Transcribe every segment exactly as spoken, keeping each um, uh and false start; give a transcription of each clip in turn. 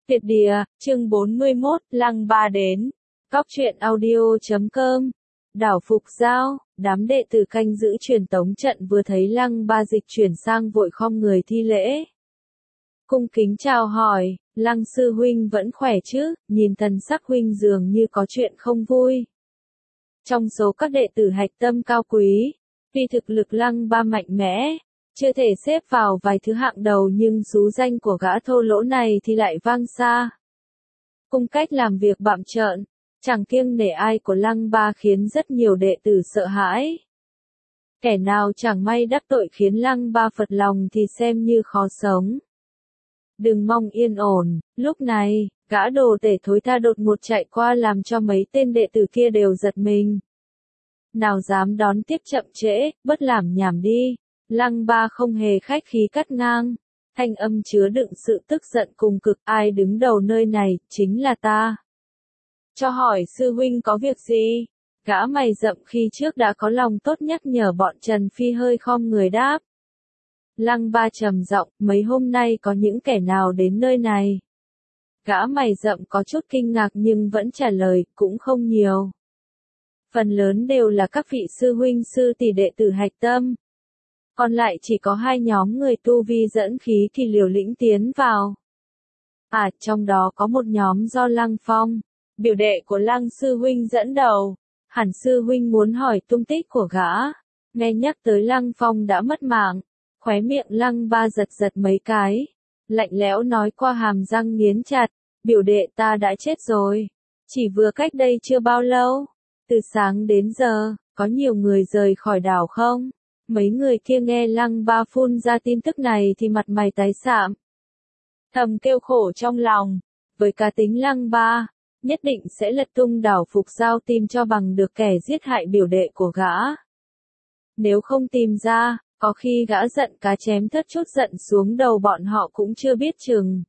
Tuyệt địa, chương bốn mươi mốt, Lăng Ba đến. Cóc truyện audio chấm com. Đảo Phục Giao, đám đệ tử canh giữ truyền tống trận vừa thấy Lăng Ba dịch chuyển sang vội khom người thi lễ. Cung kính chào hỏi, Lăng sư huynh vẫn khỏe chứ, nhìn thần sắc huynh dường như có chuyện không vui. Trong số các đệ tử hạch tâm cao quý, vì thực lực Lăng Ba mạnh mẽ, chưa thể xếp vào vài thứ hạng đầu nhưng xú danh của gã thô lỗ này thì lại vang xa. Cung cách làm việc bặm trợn, chẳng kiêng nể ai của Lăng Ba khiến rất nhiều đệ tử sợ hãi. Kẻ nào chẳng may đắc tội khiến Lăng Ba phật lòng thì xem như khó sống. Đừng mong yên ổn, lúc này, gã đồ tể thối tha đột ngột chạy qua làm cho mấy tên đệ tử kia đều giật mình. Nào dám đón tiếp chậm trễ, bất làm nhảm đi. Lăng Ba không hề khách khí cắt ngang, thanh âm chứa đựng sự tức giận cùng cực. Ai đứng đầu nơi này, chính là ta. Cho hỏi sư huynh có việc gì? Gã mày rậm khi trước đã có lòng tốt nhắc nhở bọn Trần Phi hơi khom người đáp. Lăng Ba trầm giọng, mấy hôm nay có những kẻ nào đến nơi này? Gã mày rậm có chút kinh ngạc nhưng vẫn trả lời, cũng không nhiều. Phần lớn đều là các vị sư huynh sư tỷ đệ tử hạch tâm. Còn lại chỉ có hai nhóm người tu vi dẫn khí thì liều lĩnh tiến vào. À, trong đó có một nhóm do Lăng Phong, biểu đệ của Lăng sư huynh dẫn đầu. Hẳn sư huynh muốn hỏi tung tích của gã. Nghe nhắc tới Lăng Phong đã mất mạng, khóe miệng Lăng Ba giật giật mấy cái, lạnh lẽo nói qua hàm răng nghiến chặt, biểu đệ ta đã chết rồi. Chỉ vừa cách đây chưa bao lâu, từ sáng đến giờ, có nhiều người rời khỏi đảo không? Mấy người kia nghe Lăng Ba phun ra tin tức này thì mặt mày tái xạm. Thầm kêu khổ trong lòng, với cá tính Lăng Ba, nhất định sẽ lật tung đảo Phục Giao tìm cho bằng được kẻ giết hại biểu đệ của gã. Nếu không tìm ra, có khi gã giận cá chém thất chút giận xuống đầu bọn họ cũng chưa biết chừng.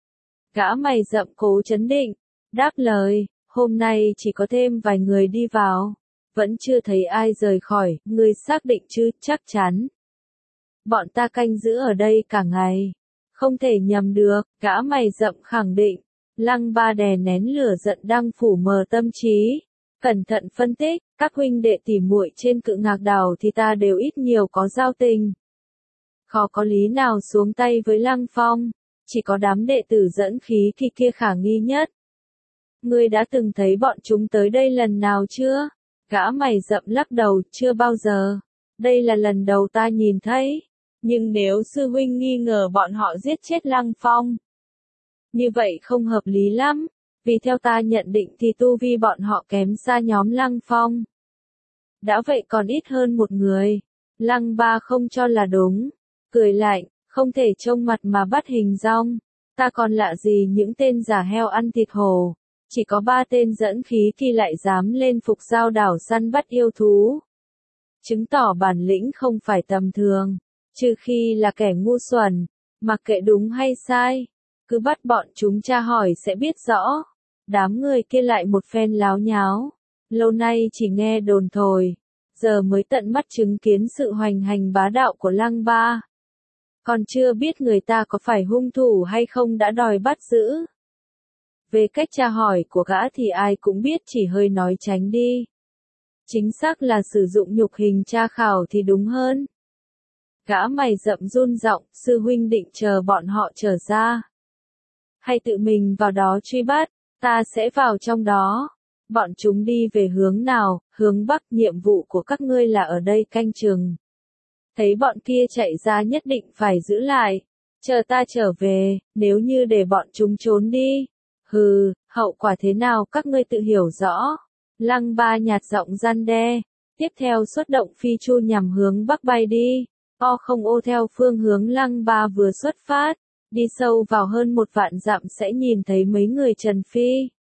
Gã mày rậm cố trấn định, đáp lời, hôm nay chỉ có thêm vài người đi vào. Vẫn chưa thấy ai rời khỏi, ngươi xác định chứ, chắc chắn. Bọn ta canh giữ ở đây cả ngày. Không thể nhầm được, gã mày rậm khẳng định. Lăng Ba đè nén lửa giận đang phủ mờ tâm trí. Cẩn thận phân tích, các huynh đệ tỉ muội trên Cự Ngạc Đảo thì ta đều ít nhiều có giao tình. Khó có lý nào xuống tay với Lăng Phong, chỉ có đám đệ tử dẫn khí thì kia khả nghi nhất. Ngươi đã từng thấy bọn chúng tới đây lần nào chưa? Gã mày rậm lắc đầu, chưa bao giờ. Đây là lần đầu ta nhìn thấy. Nhưng nếu sư huynh nghi ngờ bọn họ giết chết Lăng Phong, như vậy không hợp lý lắm. Vì theo ta nhận định thì tu vi bọn họ kém xa nhóm Lăng Phong. Đã vậy còn ít hơn một người. Lăng Ba không cho là đúng. Cười lạnh, không thể trông mặt mà bắt hình dong. Ta còn lạ gì những tên giả heo ăn thịt hổ. Chỉ có ba tên dẫn khí thì lại dám lên Phục Giao đảo săn bắt yêu thú. Chứng tỏ bản lĩnh không phải tầm thường, trừ khi là kẻ ngu xuẩn, mặc kệ đúng hay sai, cứ bắt bọn chúng tra hỏi sẽ biết rõ. Đám người kia lại một phen láo nháo, lâu nay chỉ nghe đồn thổi, giờ mới tận mắt chứng kiến sự hoành hành bá đạo của Lăng Ba. Còn chưa biết người ta có phải hung thủ hay không đã đòi bắt giữ. Về cách tra hỏi của gã thì ai cũng biết, chỉ hơi nói tránh đi. Chính xác là sử dụng nhục hình tra khảo thì đúng hơn. Gã mày rậm run giọng, sư huynh định chờ bọn họ trở ra. Hay tự mình vào đó truy bắt, ta sẽ vào trong đó. Bọn chúng đi về hướng nào? Hướng Bắc. Nhiệm vụ của các ngươi là ở đây canh chừng. Thấy bọn kia chạy ra nhất định phải giữ lại. Chờ ta trở về, nếu như để bọn chúng trốn đi. Hừ, hậu quả thế nào các ngươi tự hiểu rõ. Lăng Ba nhạt giọng răn đe. Tiếp theo xuất động phi chu nhằm hướng Bắc bay đi. O không ô theo phương hướng Lăng Ba vừa xuất phát. Đi sâu vào hơn một vạn dặm sẽ nhìn thấy mấy người Trần Phi.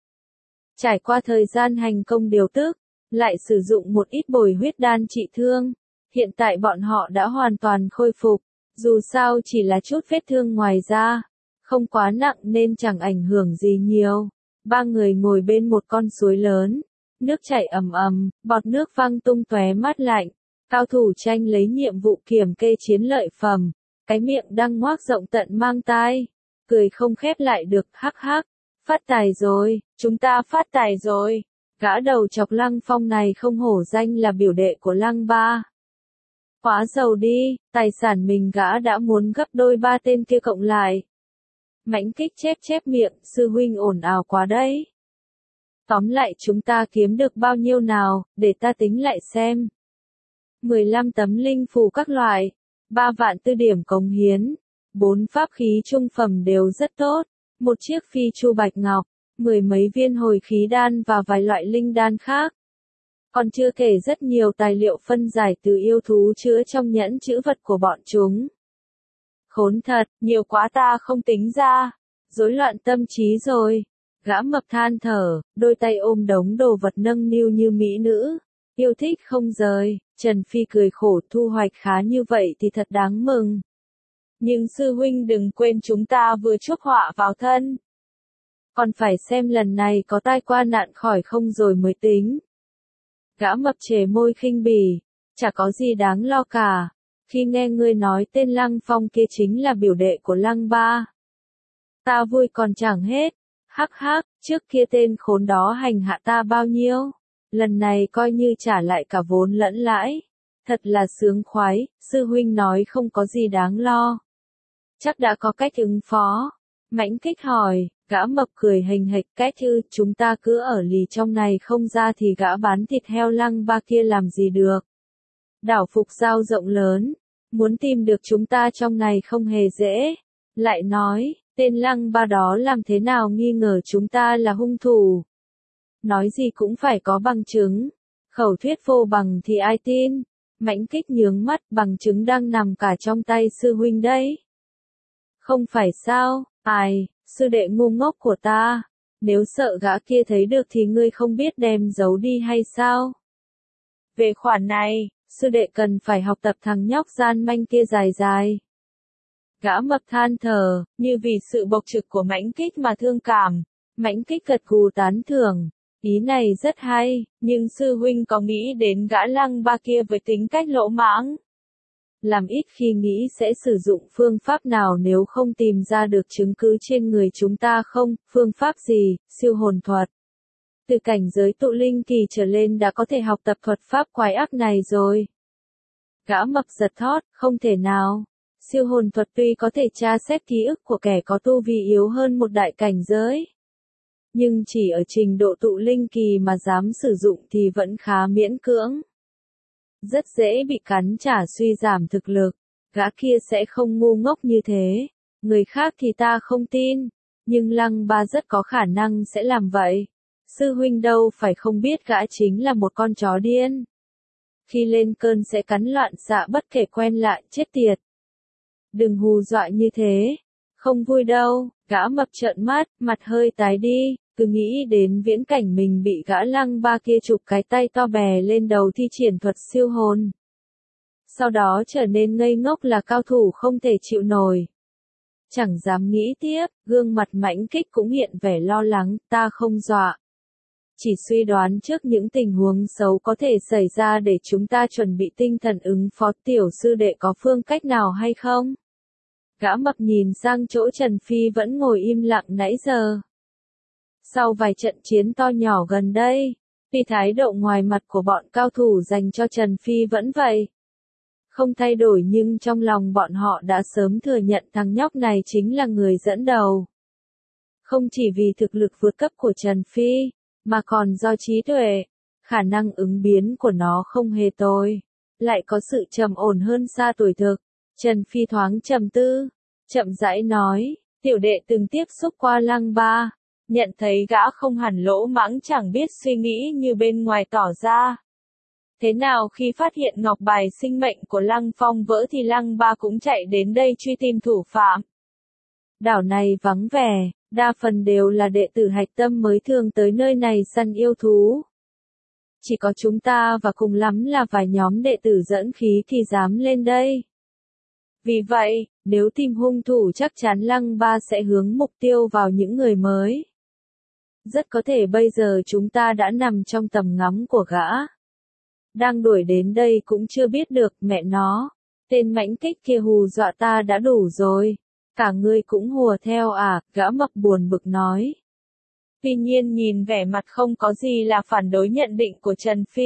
Trải qua thời gian hành công điều tức, lại sử dụng một ít bồi huyết đan trị thương. Hiện tại bọn họ đã hoàn toàn khôi phục. Dù sao chỉ là chút vết thương ngoài da. Không quá nặng nên chẳng ảnh hưởng gì nhiều. Ba người ngồi bên một con suối lớn. Nước chảy ầm ầm, bọt nước văng tung tóe mát lạnh. Cao thủ tranh lấy nhiệm vụ kiểm kê chiến lợi phẩm. Cái miệng đang ngoác rộng tận mang tai. cười không khép lại được, hắc hắc. Phát tài rồi, chúng ta phát tài rồi. Gã đầu chọc Lăng Phong này không hổ danh là biểu đệ của Lăng Ba. Quá giàu đi, tài sản mình gã đã muốn gấp đôi ba tên kia cộng lại. Mãnh Kích chép chép miệng, sư huynh ồn ào quá đấy. Tóm lại chúng ta kiếm được bao nhiêu nào, để ta tính lại xem. mười lăm tấm linh phù các loại, ba vạn tư điểm cống hiến, bốn pháp khí trung phẩm đều rất tốt, một chiếc phi chu bạch ngọc, mười mấy viên hồi khí đan và vài loại linh đan khác. Còn chưa kể rất nhiều tài liệu phân giải từ yêu thú chứa trong nhẫn chữ vật của bọn chúng. Khốn thật, nhiều quá ta không tính ra, rối loạn tâm trí rồi. Gã mập than thở, đôi tay ôm đống đồ vật nâng niu như mỹ nữ, yêu thích không rời. Trần Phi cười khổ, thu hoạch khá như vậy thì thật đáng mừng. Nhưng sư huynh đừng quên chúng ta vừa chuốc họa vào thân. Còn phải xem lần này có tai qua nạn khỏi không rồi mới tính. Gã mập chề môi khinh bỉ, chả có gì đáng lo cả. Khi nghe ngươi nói tên Lăng Phong kia chính là biểu đệ của Lăng Ba, ta vui còn chẳng hết. Hắc hắc, trước kia tên khốn đó hành hạ ta bao nhiêu, lần này coi như trả lại cả vốn lẫn lãi. Thật là sướng khoái, sư huynh nói không có gì đáng lo. Chắc đã có cách ứng phó. Mãnh Kích hỏi, gã mập cười hình hạch, cách ư, chúng ta cứ ở lì trong này không ra thì gã bán thịt heo Lăng Ba kia làm gì được. Đảo Phục Giao rộng lớn, muốn tìm được chúng ta trong này không hề dễ. Lại nói, tên Lăng Ba đó làm thế nào nghi ngờ chúng ta là hung thủ. Nói gì cũng phải có bằng chứng. Khẩu thuyết vô bằng thì ai tin. Mãnh Kích nhướng mắt, bằng chứng đang nằm cả trong tay sư huynh đấy. Không phải sao, ai, sư đệ ngu ngốc của ta. Nếu sợ gã kia thấy được thì ngươi không biết đem giấu đi hay sao? Về khoản này, sư đệ cần phải học tập thằng nhóc gian manh kia dài dài. Gã mập than thở, như vì sự bộc trực của Mãnh Kích mà thương cảm. Mãnh Kích gật gù tán thưởng, ý này rất hay, nhưng sư huynh có nghĩ đến gã Lăng Ba kia với tính cách lỗ mãng? Làm ít khi nghĩ sẽ sử dụng phương pháp nào nếu không tìm ra được chứng cứ trên người chúng ta không? Phương pháp gì? Siêu hồn thuật. Từ cảnh giới tụ linh kỳ trở lên đã có thể học tập thuật pháp quái ác này rồi. Gã mập giật thót, không thể nào. Siêu hồn thuật tuy có thể tra xét ký ức của kẻ có tu vi yếu hơn một đại cảnh giới, nhưng chỉ ở trình độ tụ linh kỳ mà dám sử dụng thì vẫn khá miễn cưỡng. Rất dễ bị cắn trả suy giảm thực lực. Gã kia sẽ không ngu ngốc như thế. Người khác thì ta không tin, nhưng Lăng Ba rất có khả năng sẽ làm vậy. Sư huynh đâu phải không biết gã chính là một con chó điên. Khi lên cơn sẽ cắn loạn xạ bất kể quen lạ, chết tiệt. Đừng hù dọa như thế. Không vui đâu. Gã mập trợn mắt, mặt hơi tái đi, cứ nghĩ đến viễn cảnh mình bị gã Lăng Ba kia chụp cái tay to bè lên đầu thi triển thuật siêu hồn. Sau đó trở nên ngây ngốc là cao thủ không thể chịu nổi. Chẳng dám nghĩ tiếp, gương mặt Mãnh Kích cũng hiện vẻ lo lắng, ta không dọa. Chỉ suy đoán trước những tình huống xấu có thể xảy ra để chúng ta chuẩn bị tinh thần ứng phó. Tiểu sư đệ có phương cách nào hay không? Gã mập nhìn sang chỗ Trần Phi vẫn ngồi im lặng nãy giờ. Sau vài trận chiến to nhỏ gần đây, vì thái độ ngoài mặt của bọn cao thủ dành cho Trần Phi vẫn vậy. Không thay đổi nhưng trong lòng bọn họ đã sớm thừa nhận thằng nhóc này chính là người dẫn đầu. Không chỉ vì thực lực vượt cấp của Trần Phi, mà còn do trí tuệ, khả năng ứng biến của nó không hề tồi, lại có sự trầm ổn hơn xa tuổi thực. Trần Phi thoáng trầm tư, chậm rãi nói, tiểu đệ từng tiếp xúc qua Lăng Ba, nhận thấy gã không hẳn lỗ mãng, chẳng biết suy nghĩ như bên ngoài tỏ ra. Thế nào khi phát hiện ngọc bài sinh mệnh của Lăng Phong vỡ thì Lăng Ba cũng chạy đến đây truy tìm thủ phạm. Đảo này vắng vẻ, đa phần đều là đệ tử hạch tâm mới thường tới nơi này săn yêu thú. Chỉ có chúng ta và cùng lắm là vài nhóm đệ tử dẫn khí thì dám lên đây. Vì vậy, nếu tìm hung thủ chắc chắn Lăng Ba sẽ hướng mục tiêu vào những người mới. Rất có thể bây giờ chúng ta đã nằm trong tầm ngắm của gã. Đang đuổi đến đây cũng chưa biết được, mẹ nó. Tên Mãnh Kích kia hù dọa ta đã đủ rồi. Cả ngươi cũng hùa theo à, gã mập buồn bực nói. Tuy nhiên nhìn vẻ mặt không có gì là phản đối nhận định của Trần Phi.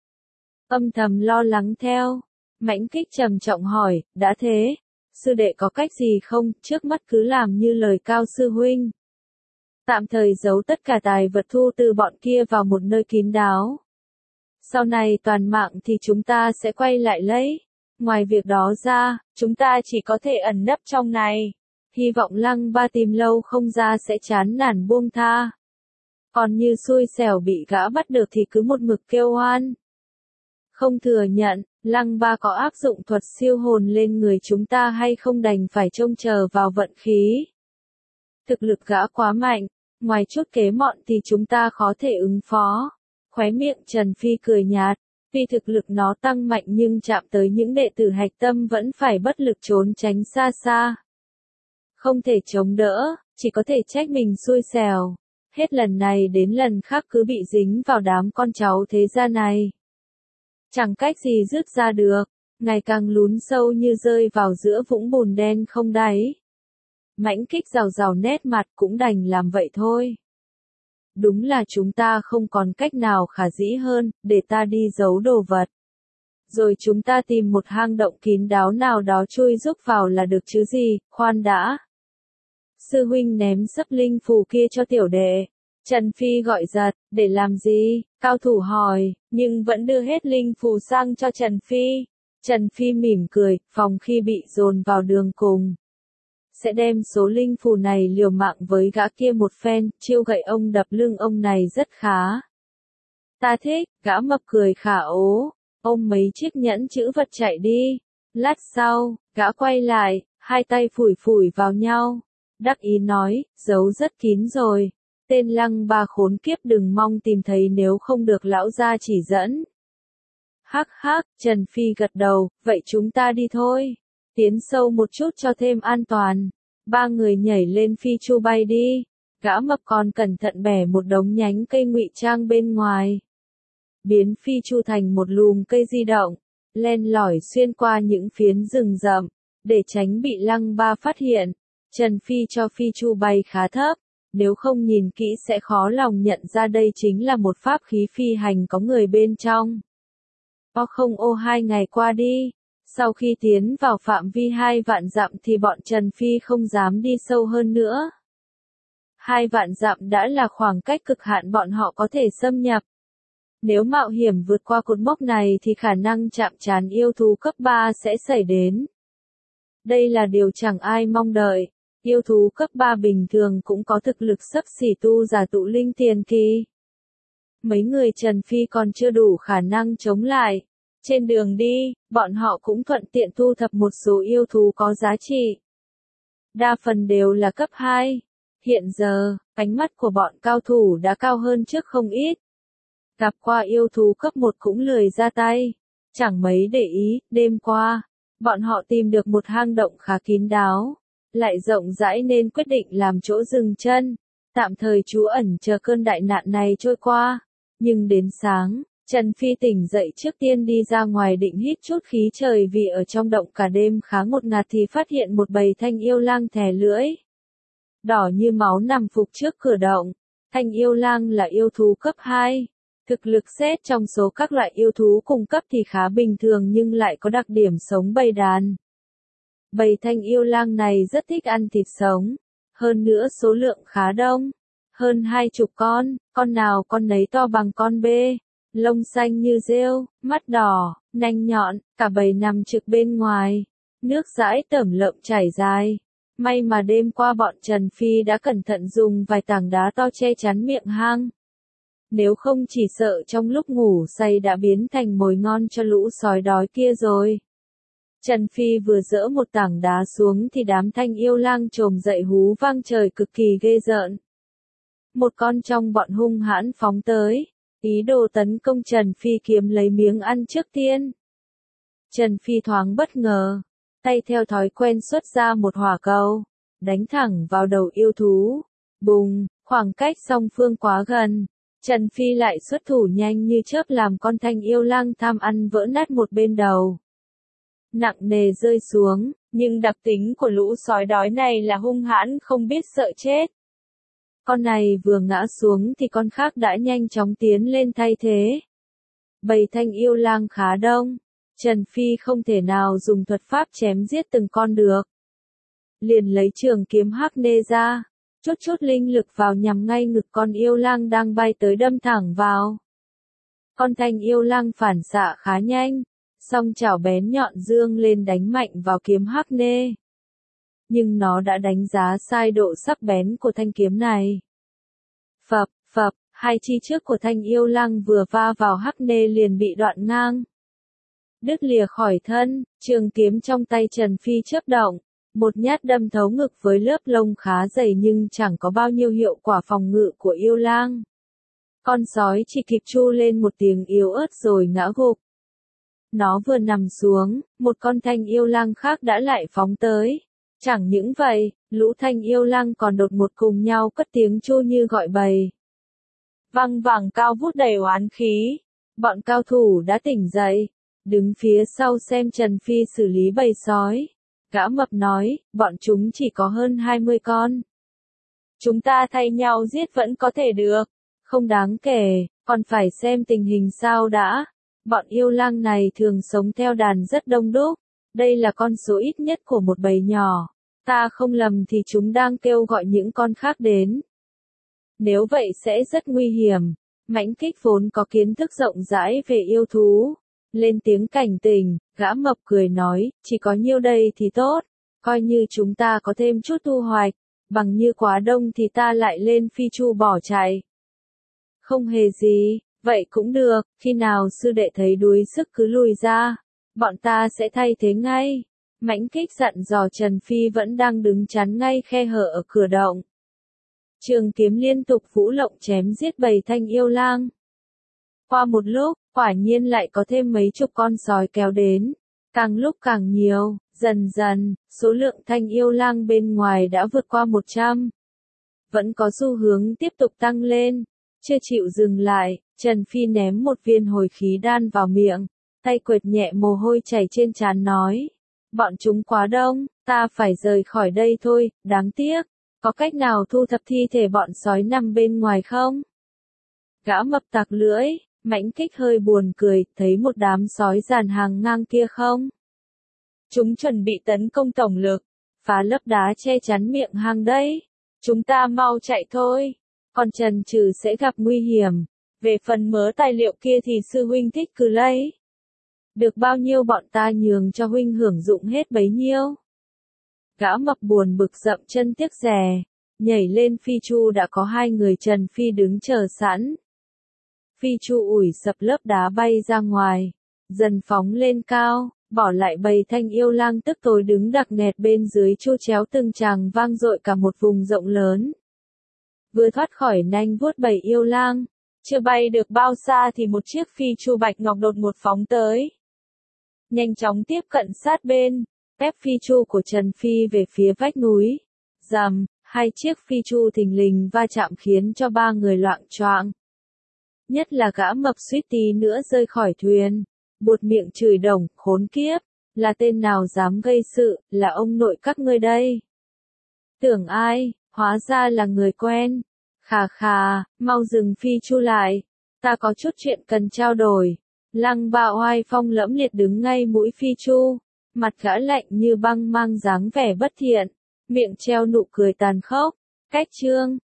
Âm thầm lo lắng theo. Mãnh Kích trầm trọng hỏi, đã thế, sư đệ có cách gì không, trước mắt cứ làm như lời Cao sư huynh. Tạm thời giấu tất cả tài vật thu từ bọn kia vào một nơi kín đáo. Sau này toàn mạng thì chúng ta sẽ quay lại lấy. Ngoài việc đó ra, chúng ta chỉ có thể ẩn nấp trong này. Hy vọng Lăng Ba tìm lâu không ra sẽ chán nản buông tha. Còn như xui xẻo bị gã bắt được thì cứ một mực kêu oan. Không thừa nhận, Lăng Ba có áp dụng thuật siêu hồn lên người chúng ta hay không đành phải trông chờ vào vận khí. Thực lực gã quá mạnh, ngoài chút kế mọn thì chúng ta khó thể ứng phó. Khóe miệng Trần Phi cười nhạt, vì thực lực nó tăng mạnh nhưng chạm tới những đệ tử hạch tâm vẫn phải bất lực trốn tránh xa xa. Không thể chống đỡ, chỉ có thể trách mình xui xẻo. Hết lần này đến lần khác cứ bị dính vào đám con cháu thế gia này. Chẳng cách gì dứt ra được, ngày càng lún sâu như rơi vào giữa vũng bùn đen không đáy. Mãnh Kích rào rào nét mặt cũng đành làm vậy thôi. Đúng là chúng ta không còn cách nào khả dĩ hơn, để ta đi giấu đồ vật. Rồi chúng ta tìm một hang động kín đáo nào đó chui rúc vào là được chứ gì, khoan đã. Sư huynh ném sấp linh phù kia cho tiểu đệ. Trần Phi gọi giật, để làm gì? Cao thủ hỏi, nhưng vẫn đưa hết linh phù sang cho Trần Phi. Trần Phi mỉm cười, phòng khi bị dồn vào đường cùng. Sẽ đem số linh phù này liều mạng với gã kia một phen, chiêu gậy ông đập lưng ông này rất khá. Ta thích, gã mập cười khả ố, ôm mấy chiếc nhẫn chữ vật chạy đi. Lát sau, gã quay lại, hai tay phủi phủi vào nhau. Đắc ý nói, giấu rất kín rồi. Tên Lăng Ba khốn kiếp đừng mong tìm thấy nếu không được lão gia chỉ dẫn. Hắc hắc, Trần Phi gật đầu, vậy chúng ta đi thôi. Tiến sâu một chút cho thêm an toàn. Ba người nhảy lên phi chu bay đi. Gã mập còn cẩn thận bẻ một đống nhánh cây ngụy trang bên ngoài. Biến phi chu thành một lùm cây di động. Len lỏi xuyên qua những phiến rừng rậm. Để tránh bị Lăng Ba phát hiện. Trần Phi cho phi chu bay khá thấp. Nếu không nhìn kỹ sẽ khó lòng nhận ra đây chính là một pháp khí phi hành có người bên trong. O không ô hai ngày qua đi. Sau khi tiến vào phạm vi hai vạn dặm thì bọn Trần Phi không dám đi sâu hơn nữa. Hai vạn dặm đã là khoảng cách cực hạn bọn họ có thể xâm nhập. Nếu mạo hiểm vượt qua cột mốc này thì khả năng chạm trán yêu thú cấp ba sẽ xảy đến. Đây là điều chẳng ai mong đợi. Yêu thú cấp ba bình thường cũng có thực lực xấp xỉ tu giả tụ linh tiền kỳ. Mấy người Trần Phi còn chưa đủ khả năng chống lại. Trên đường đi, bọn họ cũng thuận tiện thu thập một số yêu thú có giá trị. Đa phần đều là cấp hai. Hiện giờ, ánh mắt của bọn cao thủ đã cao hơn trước không ít. Gặp qua yêu thú cấp một cũng lười ra tay. Chẳng mấy để ý, đêm qua, bọn họ tìm được một hang động khá kín đáo. Lại rộng rãi nên quyết định làm chỗ dừng chân. Tạm thời trú ẩn chờ cơn đại nạn này trôi qua. Nhưng đến sáng, Trần Phi tỉnh dậy trước tiên đi ra ngoài định hít chút khí trời vì ở trong động cả đêm khá ngột ngạt thì phát hiện một bầy thanh yêu lang thè lưỡi. Đỏ như máu nằm phục trước cửa động. Thanh yêu lang là yêu thú cấp hai. Thực lực xét trong số các loại yêu thú cùng cấp thì khá bình thường nhưng lại có đặc điểm sống bầy đàn. Bầy thanh yêu lang này rất thích ăn thịt sống. Hơn nữa số lượng khá đông. Hơn hai chục con, con nào con nấy to bằng con bê. Lông xanh như rêu, mắt đỏ, nanh nhọn, cả bầy nằm trực bên ngoài. Nước dãi tởm lợm chảy dài. May mà đêm qua bọn Trần Phi đã cẩn thận dùng vài tảng đá to che chắn miệng hang. Nếu không chỉ sợ trong lúc ngủ say đã biến thành mồi ngon cho lũ sói đói kia rồi. Trần Phi vừa dỡ một tảng đá xuống thì đám thanh yêu lang trồm dậy hú vang trời cực kỳ ghê rợn. Một con trong bọn hung hãn phóng tới, ý đồ tấn công Trần Phi kiếm lấy miếng ăn trước tiên. Trần Phi thoáng bất ngờ, tay theo thói quen xuất ra một hỏa cầu, đánh thẳng vào đầu yêu thú. Bùng, khoảng cách song phương quá gần. Trần Phi lại xuất thủ nhanh như chớp làm con thanh yêu lang tham ăn vỡ nát một bên đầu. Nặng nề rơi xuống, Nhưng đặc tính của lũ sói đói này là hung hãn không biết sợ chết. Con này vừa ngã xuống thì con khác đã nhanh chóng tiến lên thay thế. Bầy thanh yêu lang khá đông, Trần Phi không thể nào dùng thuật pháp chém giết từng con được. Liền lấy trường kiếm hắc nê ra, chút chút linh lực vào nhằm ngay ngực con yêu lang đang bay tới đâm thẳng vào. Con thanh yêu lang phản xạ khá nhanh, song chảo bén nhọn dương lên đánh mạnh vào kiếm hắc nê. Nhưng nó đã đánh giá sai độ sắc bén của thanh kiếm này. Phập, phập, hai chi trước của thanh yêu lang vừa va vào hắc nê liền bị đoạn ngang. Đứt lìa khỏi thân, trường kiếm trong tay Trần Phi chớp động, một nhát đâm thấu ngực với lớp lông khá dày nhưng chẳng có bao nhiêu hiệu quả phòng ngự của yêu lang. Con sói chỉ kịp tru lên một tiếng yếu ớt rồi ngã gục. Nó vừa nằm xuống, một con thanh yêu lang khác đã lại phóng tới. Chẳng những vậy, lũ thanh yêu lang còn đột ngột cùng nhau cất tiếng tru như gọi bầy. Văng vẳng cao vút đầy oán khí. Bọn cao thủ đã tỉnh dậy, đứng phía sau xem Trần Phi xử lý bầy sói. Gã mập nói, bọn chúng chỉ có hơn hai mươi con. Chúng ta thay nhau giết vẫn có thể được, không đáng kể, còn phải xem tình hình sao đã. Bọn yêu lang này thường sống theo đàn rất đông đúc, đây là con số ít nhất của một bầy nhỏ. Ta không lầm thì chúng đang kêu gọi những con khác đến. Nếu vậy sẽ rất nguy hiểm. Mãnh Kích vốn có kiến thức rộng rãi về yêu thú. Lên tiếng cảnh tỉnh, gã mập cười nói, chỉ có nhiêu đây thì tốt, coi như chúng ta có thêm chút thu hoạch, bằng như quá đông thì ta lại lên phi chu bỏ chạy. Không hề gì, vậy cũng được, khi nào sư đệ thấy đuối sức cứ lùi ra, bọn ta sẽ thay thế ngay. Mãnh Kích dặn dò Trần Phi vẫn đang đứng chắn ngay khe hở ở cửa động. Trường kiếm liên tục vũ lộng chém giết bầy thanh yêu lang. Qua một lúc, quả nhiên lại có thêm mấy chục con sói kéo đến, càng lúc càng nhiều, dần dần, số lượng thanh yêu lang bên ngoài đã vượt qua một trăm. Vẫn có xu hướng tiếp tục tăng lên, chưa chịu dừng lại, Trần Phi ném một viên hồi khí đan vào miệng, tay quệt nhẹ mồ hôi chảy trên trán nói, bọn chúng quá đông, ta phải rời khỏi đây thôi, đáng tiếc, có cách nào thu thập thi thể bọn sói nằm bên ngoài không? Gã mập tặc lưỡi. Mãnh Kích hơi buồn cười, thấy một đám sói dàn hàng ngang kia không? Chúng chuẩn bị tấn công tổng lực, phá lớp đá che chắn miệng hang đấy. Chúng ta mau chạy thôi, còn Trần Trừ sẽ gặp nguy hiểm. Về phần mớ tài liệu kia thì sư huynh thích cứ lấy. Được bao nhiêu bọn ta nhường cho huynh hưởng dụng hết bấy nhiêu. Gã mập buồn bực dậm chân tiếc rè, nhảy lên phi chu đã có hai người Trần Phi đứng chờ sẵn. Phi chu ủi sập lớp đá bay ra ngoài, dần phóng lên cao, bỏ lại bầy thanh yêu lang tức tối đứng đặc nẹt bên dưới chu chéo từng tràng vang dội cả một vùng rộng lớn. Vừa thoát khỏi nanh vuốt bầy yêu lang, chưa bay được bao xa thì một chiếc phi chu bạch ngọc đột ngột phóng tới. Nhanh chóng tiếp cận sát bên, ép phi chu của Trần Phi về phía vách núi. Rầm, hai chiếc phi chu thình lình va chạm khiến cho ba người loạng choạng. Nhất là gã mập suýt tí nữa rơi khỏi thuyền, buột miệng chửi đồng, khốn kiếp, là tên nào dám gây sự, là ông nội các ngươi đây. Tưởng ai, hóa ra là người quen. Khà khà, mau dừng phi chu lại, ta có chút chuyện cần trao đổi. Lăng Ba oai phong lẫm liệt đứng ngay mũi phi chu, mặt gã lạnh như băng mang dáng vẻ bất thiện, miệng treo nụ cười tàn khốc. Cách chương